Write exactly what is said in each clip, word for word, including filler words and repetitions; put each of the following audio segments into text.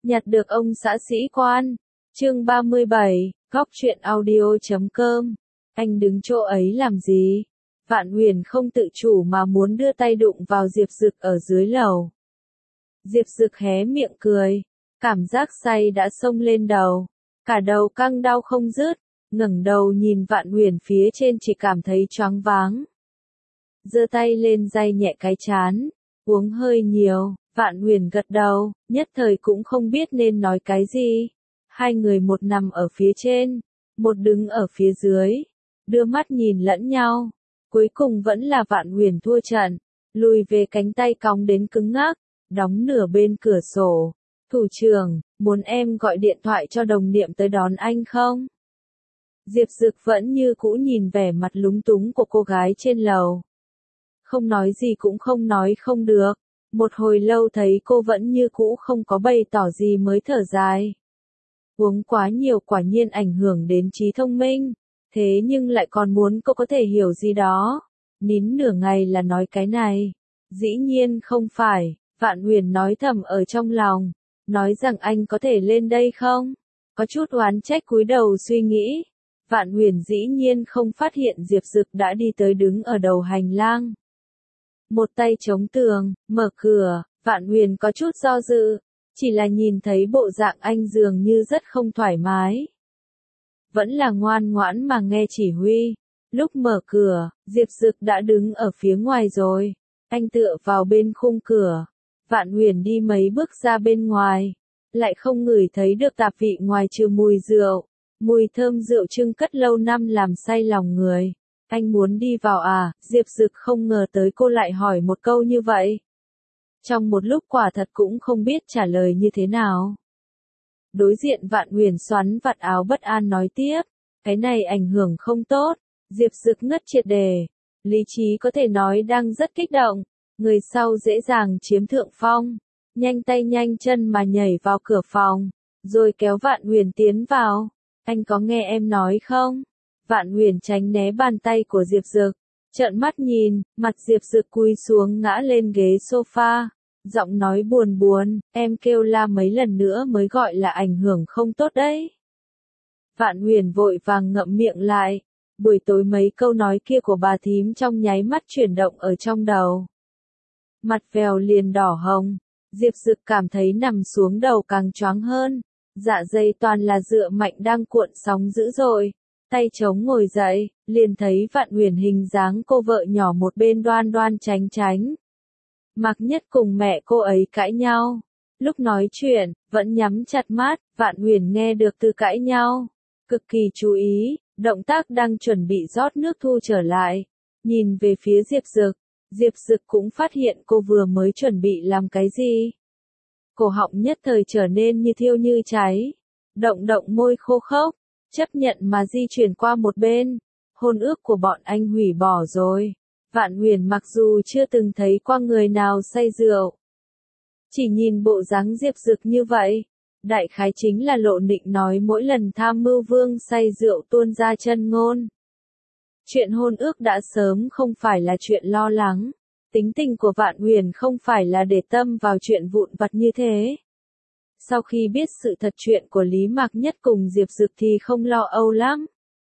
Nhặt được ông xã sĩ quan. Chương ba mươi bảy, góc truyện audio chấm com. Anh đứng chỗ ấy làm gì? Vạn Huyền không tự chủ mà muốn đưa tay đụng vào Diệp Dực ở dưới lầu. Diệp Dực hé miệng cười, cảm giác say đã xông lên đầu, cả đầu căng đau không dứt, ngẩng đầu nhìn Vạn Huyền phía trên chỉ cảm thấy choáng váng. Giơ tay lên day nhẹ cái trán, uống hơi nhiều. Vạn Huyền gật đầu, nhất thời cũng không biết nên nói cái gì. Hai người một nằm ở phía trên, một đứng ở phía dưới, đưa mắt nhìn lẫn nhau. Cuối cùng vẫn là Vạn Huyền thua trận, lùi về cánh tay cong đến cứng ngắc, đóng nửa bên cửa sổ. Thủ trưởng, muốn em gọi điện thoại cho đồng niệm tới đón anh không? Diệp Dực vẫn như cũ nhìn vẻ mặt lúng túng của cô gái trên lầu. Không nói gì cũng không nói không được. Một hồi lâu thấy cô vẫn như cũ không có bày tỏ gì mới thở dài. Uống quá nhiều quả nhiên ảnh hưởng đến trí thông minh, thế nhưng lại còn muốn cô có thể hiểu gì đó. Nín nửa ngày là nói cái này. Dĩ nhiên không phải, Vạn Huyền nói thầm ở trong lòng, nói rằng anh có thể lên đây không? Có chút oán trách cúi đầu suy nghĩ. Vạn Huyền dĩ nhiên không phát hiện Diệp Dực đã đi tới đứng ở đầu hành lang. Một tay chống tường, mở cửa, Vạn Huyền có chút do dự, chỉ là nhìn thấy bộ dạng anh dường như rất không thoải mái. Vẫn là ngoan ngoãn mà nghe chỉ huy. Lúc mở cửa, Diệp Dực đã đứng ở phía ngoài rồi. Anh tựa vào bên khung cửa. Vạn Huyền đi mấy bước ra bên ngoài, lại không ngửi thấy được tạp vị ngoài trừ mùi rượu. Mùi thơm rượu trưng cất lâu năm làm say lòng người. Anh muốn đi vào à? Diệp Dực không ngờ tới cô lại hỏi một câu như vậy. Trong một lúc quả thật cũng không biết trả lời như thế nào. Đối diện Vạn Huyền xoắn vạt áo bất an nói tiếp. Cái này ảnh hưởng không tốt. Diệp Dực ngất triệt đề. Lý trí có thể nói đang rất kích động. Người sau dễ dàng chiếm thượng phong. Nhanh tay nhanh chân mà nhảy vào cửa phòng. Rồi kéo Vạn Huyền tiến vào. Anh có nghe em nói không? Vạn Huyền tránh né bàn tay của Diệp Dực, trợn mắt nhìn, mặt Diệp Dực cúi xuống ngã lên ghế sofa, giọng nói buồn buồn, em kêu la mấy lần nữa mới gọi là ảnh hưởng không tốt đấy. Vạn Huyền vội vàng ngậm miệng lại, buổi tối mấy câu nói kia của bà thím trong nháy mắt chuyển động ở trong đầu. Mặt vèo liền đỏ hồng, Diệp Dực cảm thấy nằm xuống đầu càng choáng hơn, dạ dày toàn là dựa mạnh đang cuộn sóng dữ dội. Tay chống ngồi dậy, liền thấy Vạn Huyền hình dáng cô vợ nhỏ một bên đoan đoan tránh tránh. Mạc Nhất cùng mẹ cô ấy cãi nhau. Lúc nói chuyện, vẫn nhắm chặt mắt, Vạn Huyền nghe được từ cãi nhau. Cực kỳ chú ý, động tác đang chuẩn bị rót nước thu trở lại. Nhìn về phía Diệp Dực, Diệp Dực cũng phát hiện cô vừa mới chuẩn bị làm cái gì. Cổ họng nhất thời trở nên như thiêu như cháy. Động động môi khô khốc. Chấp nhận mà di chuyển qua một bên. Hôn ước của bọn anh hủy bỏ rồi. Vạn Huyền mặc dù chưa từng thấy qua người nào say rượu, chỉ nhìn bộ dáng Diệp Dực như vậy, đại khái chính là Lộ Nịnh nói mỗi lần tham mưu vương say rượu tuôn ra chân ngôn. Chuyện hôn ước đã sớm không phải là chuyện lo lắng. Tính tình của Vạn Huyền không phải là để tâm vào chuyện vụn vặt như thế. Sau khi biết sự thật chuyện của Lý Mạc Nhất cùng Diệp Dực thì không lo âu lắm.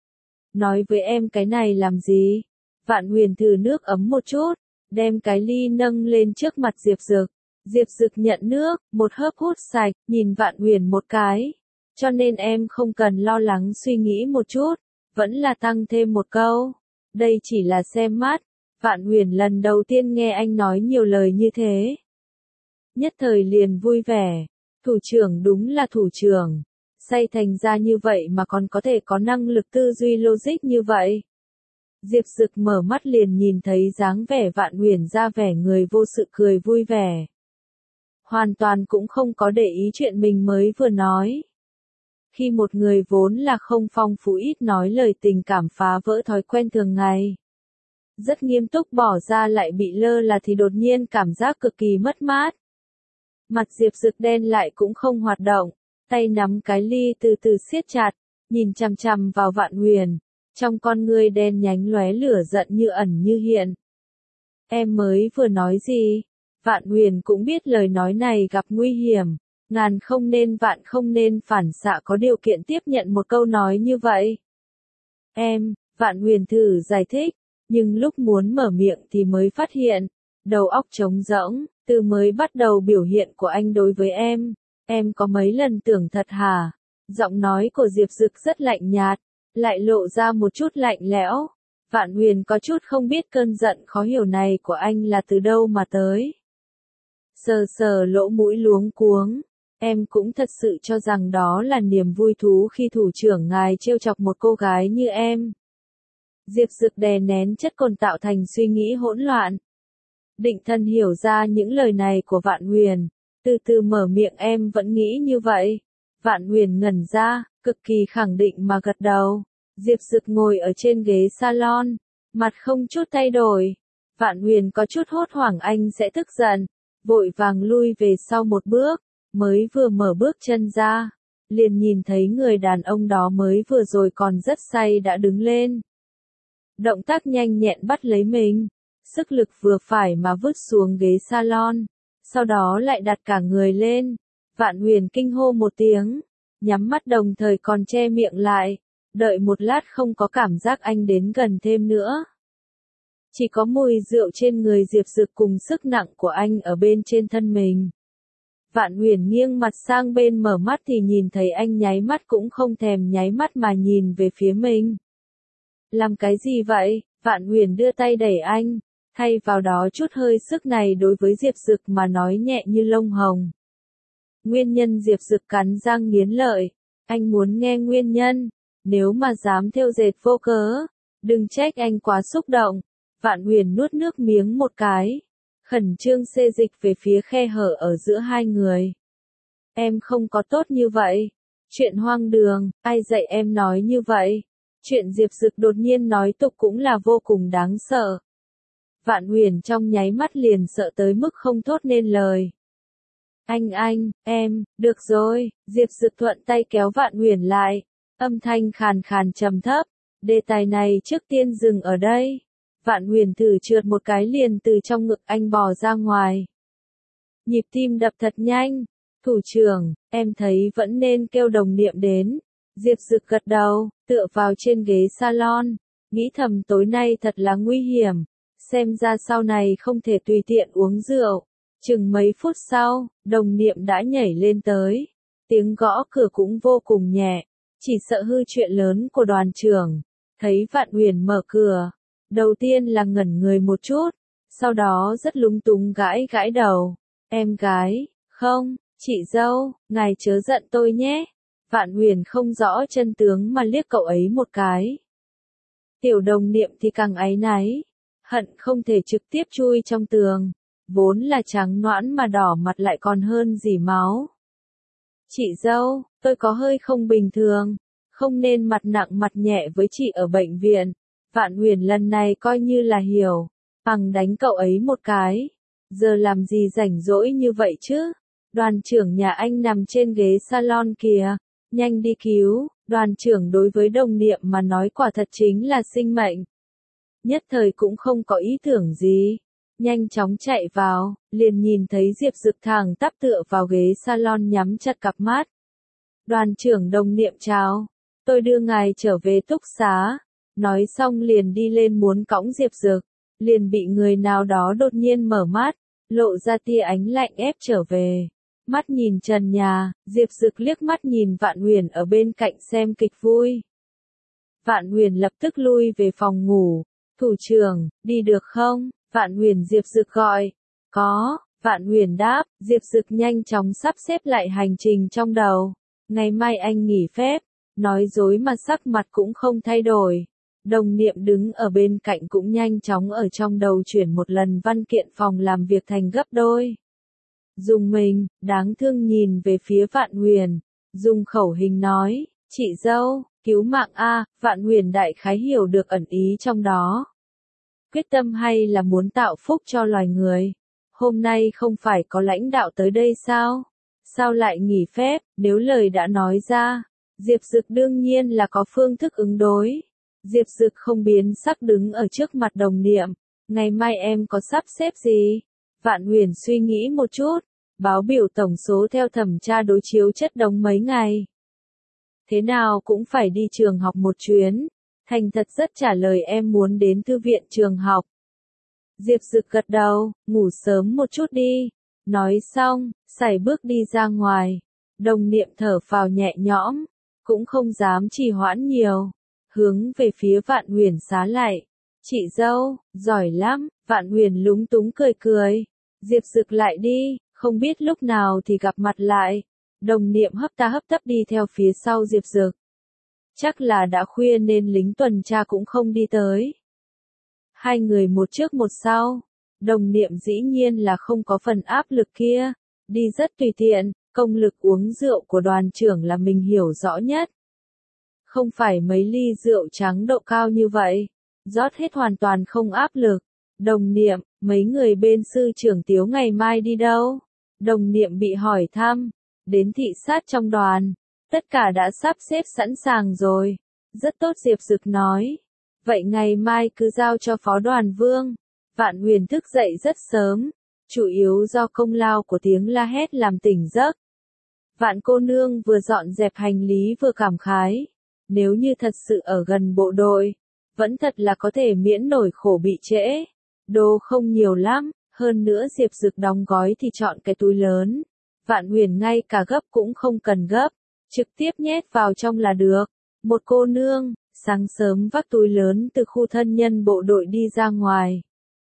Nói với em cái này làm gì? Vạn Huyền thử nước ấm một chút, đem cái ly nâng lên trước mặt Diệp Dực. Diệp Dực nhận nước, một hớp hút sạch, nhìn Vạn Huyền một cái. Cho nên em không cần lo lắng suy nghĩ một chút, vẫn là tăng thêm một câu. Đây chỉ là xem mắt. Vạn Huyền lần đầu tiên nghe anh nói nhiều lời như thế. Nhất thời liền vui vẻ. Thủ trưởng đúng là thủ trưởng. Say thành ra như vậy mà còn có thể có năng lực tư duy logic như vậy. Diệp Dực mở mắt liền nhìn thấy dáng vẻ Vạn Huyền ra vẻ người vô sự cười vui vẻ. Hoàn toàn cũng không có để ý chuyện mình mới vừa nói. Khi một người vốn là không phong phú ít nói lời tình cảm phá vỡ thói quen thường ngày. Rất nghiêm túc bỏ ra lại bị lơ là thì đột nhiên cảm giác cực kỳ mất mát. Mặt Diệp Dực đen lại cũng không hoạt động, tay nắm cái ly từ từ siết chặt, nhìn chằm chằm vào Vạn Huyền, trong con ngươi đen nhánh lóe lửa giận như ẩn như hiện. Em mới vừa nói gì? Vạn Huyền cũng biết lời nói này gặp nguy hiểm, Ngàn không nên vạn không nên phản xạ có điều kiện tiếp nhận một câu nói như vậy. Em, Vạn Huyền thử giải thích, nhưng lúc muốn mở miệng thì mới phát hiện, đầu óc trống rỗng, từ mới bắt đầu biểu hiện của anh đối với em, em có mấy lần tưởng thật hả? Giọng nói của Diệp Dực rất lạnh nhạt, lại lộ ra một chút lạnh lẽo. Vạn Huyền có chút không biết cơn giận khó hiểu này của anh là từ đâu mà tới. Sờ sờ lỗ mũi luống cuống, em cũng thật sự cho rằng đó là niềm vui thú khi thủ trưởng ngài trêu chọc một cô gái như em. Diệp Dực đè nén chất cồn tạo thành suy nghĩ hỗn loạn. Định thần hiểu ra những lời này của Vạn Huyền, từ từ mở miệng em vẫn nghĩ như vậy. Vạn Huyền ngẩn ra, cực kỳ khẳng định mà gật đầu. Diệp Dực ngồi ở trên ghế salon, mặt không chút thay đổi. Vạn Huyền có chút hốt hoảng anh sẽ tức giận, vội vàng lui về sau một bước, mới vừa mở bước chân ra, liền nhìn thấy người đàn ông đó mới vừa rồi còn rất say đã đứng lên. Động tác nhanh nhẹn bắt lấy mình, sức lực vừa phải mà vứt xuống ghế salon, sau đó lại đặt cả người lên. Vạn Huyền kinh hô một tiếng, nhắm mắt đồng thời còn che miệng lại, đợi một lát không có cảm giác anh đến gần thêm nữa. Chỉ có mùi rượu trên người Diệp Dực cùng sức nặng của anh ở bên trên thân mình. Vạn Huyền nghiêng mặt sang bên mở mắt thì nhìn thấy anh nháy mắt cũng không thèm nháy mắt mà nhìn về phía mình. Làm cái gì vậy? Vạn Huyền đưa tay đẩy anh, thay vào đó chút hơi sức này đối với Diệp Dực mà nói nhẹ như lông hồng. Nguyên nhân Diệp Dực cắn răng nghiến lợi, anh muốn nghe nguyên nhân, nếu mà dám thêu dệt vô cớ, đừng trách anh quá xúc động. Vạn Huyền nuốt nước miếng một cái, khẩn trương xê dịch về phía khe hở ở giữa hai người. Em không có tốt như vậy, chuyện hoang đường, ai dạy em nói như vậy? Chuyện Diệp Dực đột nhiên nói tục cũng là vô cùng đáng sợ. Vạn Huyền trong nháy mắt liền sợ tới mức không thốt nên lời. Anh anh, em, được rồi, Diệp Dực thuận tay kéo Vạn Huyền lại, âm thanh khàn khàn trầm thấp, đề tài này trước tiên dừng ở đây. Vạn Huyền thử trượt một cái liền từ trong ngực anh bò ra ngoài. Nhịp tim đập thật nhanh, thủ trưởng, em thấy vẫn nên kêu đồng niệm đến. Diệp Dực gật đầu, tựa vào trên ghế salon, nghĩ thầm tối nay thật là nguy hiểm, xem ra sau này không thể tùy tiện uống rượu. Chừng mấy phút sau, đồng niệm đã nhảy lên tới, tiếng gõ cửa cũng vô cùng nhẹ, chỉ sợ hư chuyện lớn của đoàn trưởng. Thấy Vạn Huyền mở cửa, đầu tiên là ngẩn người một chút, sau đó rất lúng túng gãi gãi đầu. Em gái, không, chị dâu, ngài chớ giận tôi nhé. Vạn Huyền không rõ chân tướng mà liếc cậu ấy một cái. Tiểu đồng niệm thì càng áy náy, hận không thể trực tiếp chui trong tường, vốn là trắng noãn mà đỏ mặt lại còn hơn dỉ máu. Chị dâu, tôi có hơi không bình thường, không nên mặt nặng mặt nhẹ với chị ở bệnh viện. Vạn Huyền lần này coi như là hiểu, bằng đánh cậu ấy một cái. Giờ làm gì rảnh rỗi như vậy chứ? Đoàn trưởng nhà anh nằm trên ghế salon kìa, nhanh đi cứu. Đoàn trưởng đối với đồng niệm mà nói quả thật chính là sinh mệnh. Nhất thời cũng không có ý tưởng gì, nhanh chóng chạy vào, liền nhìn thấy Diệp Dực thẳng tắp tựa vào ghế salon nhắm chặt cặp mắt. Đoàn trưởng đồng niệm chào, tôi đưa ngài trở về túc xá. Nói xong liền đi lên muốn cõng Diệp Dực, liền bị người nào đó đột nhiên mở mắt, lộ ra tia ánh lạnh ép trở về. Mắt nhìn trần nhà, Diệp Dực liếc mắt nhìn Vạn Huyền ở bên cạnh xem kịch vui. Vạn Huyền lập tức lui về phòng ngủ. Thủ trưởng, đi được không? Vạn Huyền Diệp Dực gọi. Có, Vạn Huyền đáp. Diệp Dực nhanh chóng sắp xếp lại hành trình trong đầu. Ngày mai anh nghỉ phép, nói dối mà sắc mặt cũng không thay đổi. Đồng niệm đứng ở bên cạnh cũng nhanh chóng ở trong đầu chuyển một lần văn kiện phòng làm việc thành gấp đôi. Dùng mình, đáng thương nhìn về phía Vạn Huyền, dùng khẩu hình nói, chị dâu, cứu mạng a. Vạn Huyền đại khái hiểu được ẩn ý trong đó. Quyết tâm hay là muốn tạo phúc cho loài người? Hôm nay không phải có lãnh đạo tới đây sao? Sao lại nghỉ phép? Nếu lời đã nói ra, Diệp Dực đương nhiên là có phương thức ứng đối. Diệp Dực không biến sắc đứng ở trước mặt đồng niệm. Ngày mai em có sắp xếp gì? Vạn Huyền suy nghĩ một chút, báo biểu tổng số theo thẩm tra đối chiếu chất đống mấy ngày. Thế nào cũng phải đi trường học một chuyến. Thành thật rất trả lời em muốn đến thư viện trường học. Diệp Dực gật đầu, ngủ sớm một chút đi. Nói xong, sải bước đi ra ngoài. Đồng Niệm thở phào nhẹ nhõm, cũng không dám trì hoãn nhiều. Hướng về phía Vạn Huyền xá lại. Chị dâu, giỏi lắm, Vạn Huyền lúng túng cười cười. Diệp Dực lại đi, không biết lúc nào thì gặp mặt lại. Đồng Niệm hấp ta hấp tấp đi theo phía sau Diệp Dực. Chắc là đã khuya nên lính tuần tra cũng không đi tới. Hai người một trước một sau. Đồng Niệm dĩ nhiên là không có phần áp lực kia. Đi rất tùy tiện, công lực uống rượu của đoàn trưởng là mình hiểu rõ nhất. Không phải mấy ly rượu trắng độ cao như vậy. Rót hết hoàn toàn không áp lực. Đồng Niệm, mấy người bên sư trưởng Tiếu ngày mai đi đâu? Đồng Niệm bị hỏi thăm. Đến thị sát trong đoàn. Tất cả đã sắp xếp sẵn sàng rồi. Rất tốt Diệp Dực nói. Vậy ngày mai cứ giao cho phó đoàn vương. Vạn Huyền thức dậy rất sớm. Chủ yếu do công lao của tiếng la hét làm tỉnh giấc. Vạn cô nương vừa dọn dẹp hành lý vừa cảm khái. Nếu như thật sự ở gần bộ đội. Vẫn thật là có thể miễn nổi khổ bị trễ. Đồ không nhiều lắm. Hơn nữa Diệp Dực đóng gói thì chọn cái túi lớn. Vạn Huyền ngay cả gấp cũng không cần gấp. Trực tiếp nhét vào trong là được. Một cô nương, sáng sớm vác túi lớn từ khu thân nhân bộ đội đi ra ngoài.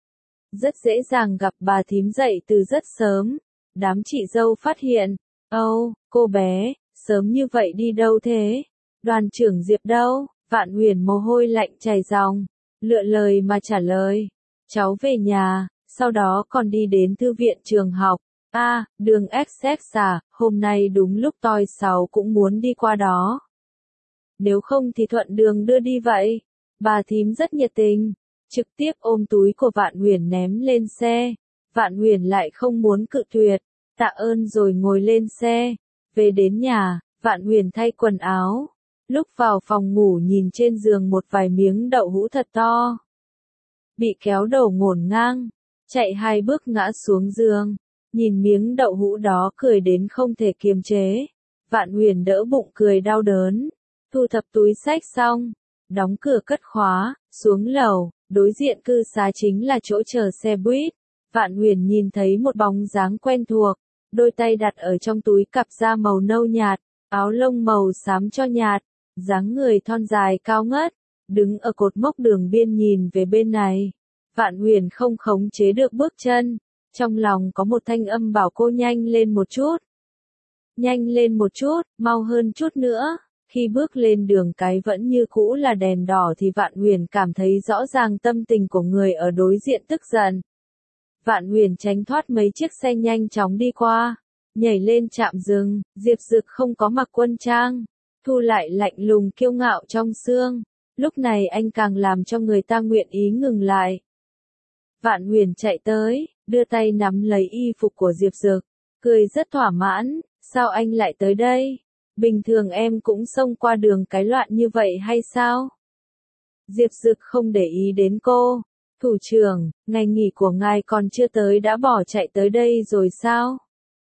Rất dễ dàng gặp bà thím dậy từ rất sớm. Đám chị dâu phát hiện. Âu, cô bé, sớm như vậy đi đâu thế? Đoàn trưởng Diệp đâu? Vạn Huyền mồ hôi lạnh chảy ròng. Lựa lời mà trả lời. Cháu về nhà, sau đó còn đi đến thư viện trường học. A, à, đường Essex à, hôm nay đúng lúc tôi sáu cũng muốn đi qua đó. Nếu không thì thuận đường đưa đi vậy. Bà thím rất nhiệt tình, trực tiếp ôm túi của Vạn Huyền ném lên xe. Vạn Huyền lại không muốn cự tuyệt, tạ ơn rồi ngồi lên xe. Về đến nhà, Vạn Huyền thay quần áo. Lúc vào phòng ngủ nhìn trên giường một vài miếng đậu hũ thật to. Bị kéo đầu ngổn ngang, chạy hai bước ngã xuống giường. Nhìn miếng đậu hũ đó cười đến không thể kiềm chế. Vạn Huyền đỡ bụng cười đau đớn. Thu thập túi xách xong. Đóng cửa cất khóa, xuống lầu. Đối diện cư xá chính là chỗ chờ xe buýt. Vạn Huyền nhìn thấy một bóng dáng quen thuộc. Đôi tay đặt ở trong túi cặp da màu nâu nhạt. Áo lông màu xám cho nhạt. Dáng người thon dài cao ngất. Đứng ở cột mốc đường biên nhìn về bên này. Vạn Huyền không khống chế được bước chân. Trong lòng có một thanh âm bảo cô nhanh lên một chút. Nhanh lên một chút, mau hơn chút nữa. Khi bước lên đường cái vẫn như cũ là đèn đỏ thì Vạn Huyền cảm thấy rõ ràng tâm tình của người ở đối diện tức giận. Vạn Huyền tránh thoát mấy chiếc xe nhanh chóng đi qua. Nhảy lên trạm dừng, Diệp Dực không có mặc quân trang. Thu lại lạnh lùng kiêu ngạo trong xương. Lúc này anh càng làm cho người ta nguyện ý ngừng lại. Vạn Huyền chạy tới, đưa tay nắm lấy y phục của Diệp Dực, cười rất thỏa mãn, sao anh lại tới đây? Bình thường em cũng xông qua đường cái loạn như vậy hay sao? Diệp Dực không để ý đến cô. Thủ trưởng, ngày nghỉ của ngài còn chưa tới đã bỏ chạy tới đây rồi sao?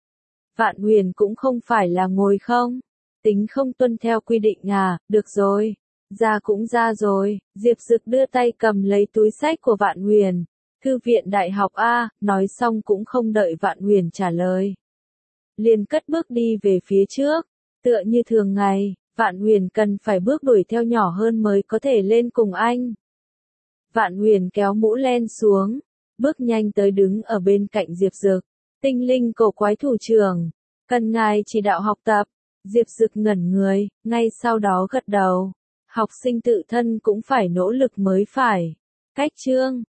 Vạn Huyền cũng không phải là ngồi không. Tính không tuân theo quy định à, được rồi. Ra cũng ra rồi. Diệp Dực đưa tay cầm lấy túi xách của Vạn Huyền. Thư viện đại học A, nói xong cũng không đợi Vạn Huyền trả lời. Liền cất bước đi về phía trước. Tựa như thường ngày, Vạn Huyền cần phải bước đuổi theo nhỏ hơn mới có thể lên cùng anh. Vạn Huyền kéo mũ len xuống, bước nhanh tới đứng ở bên cạnh Diệp Dực. Tinh linh cổ quái thủ trưởng, cần ngài chỉ đạo học tập. Diệp Dực ngẩn người, ngay sau đó gật đầu. Học sinh tự thân cũng phải nỗ lực mới phải. Cách chương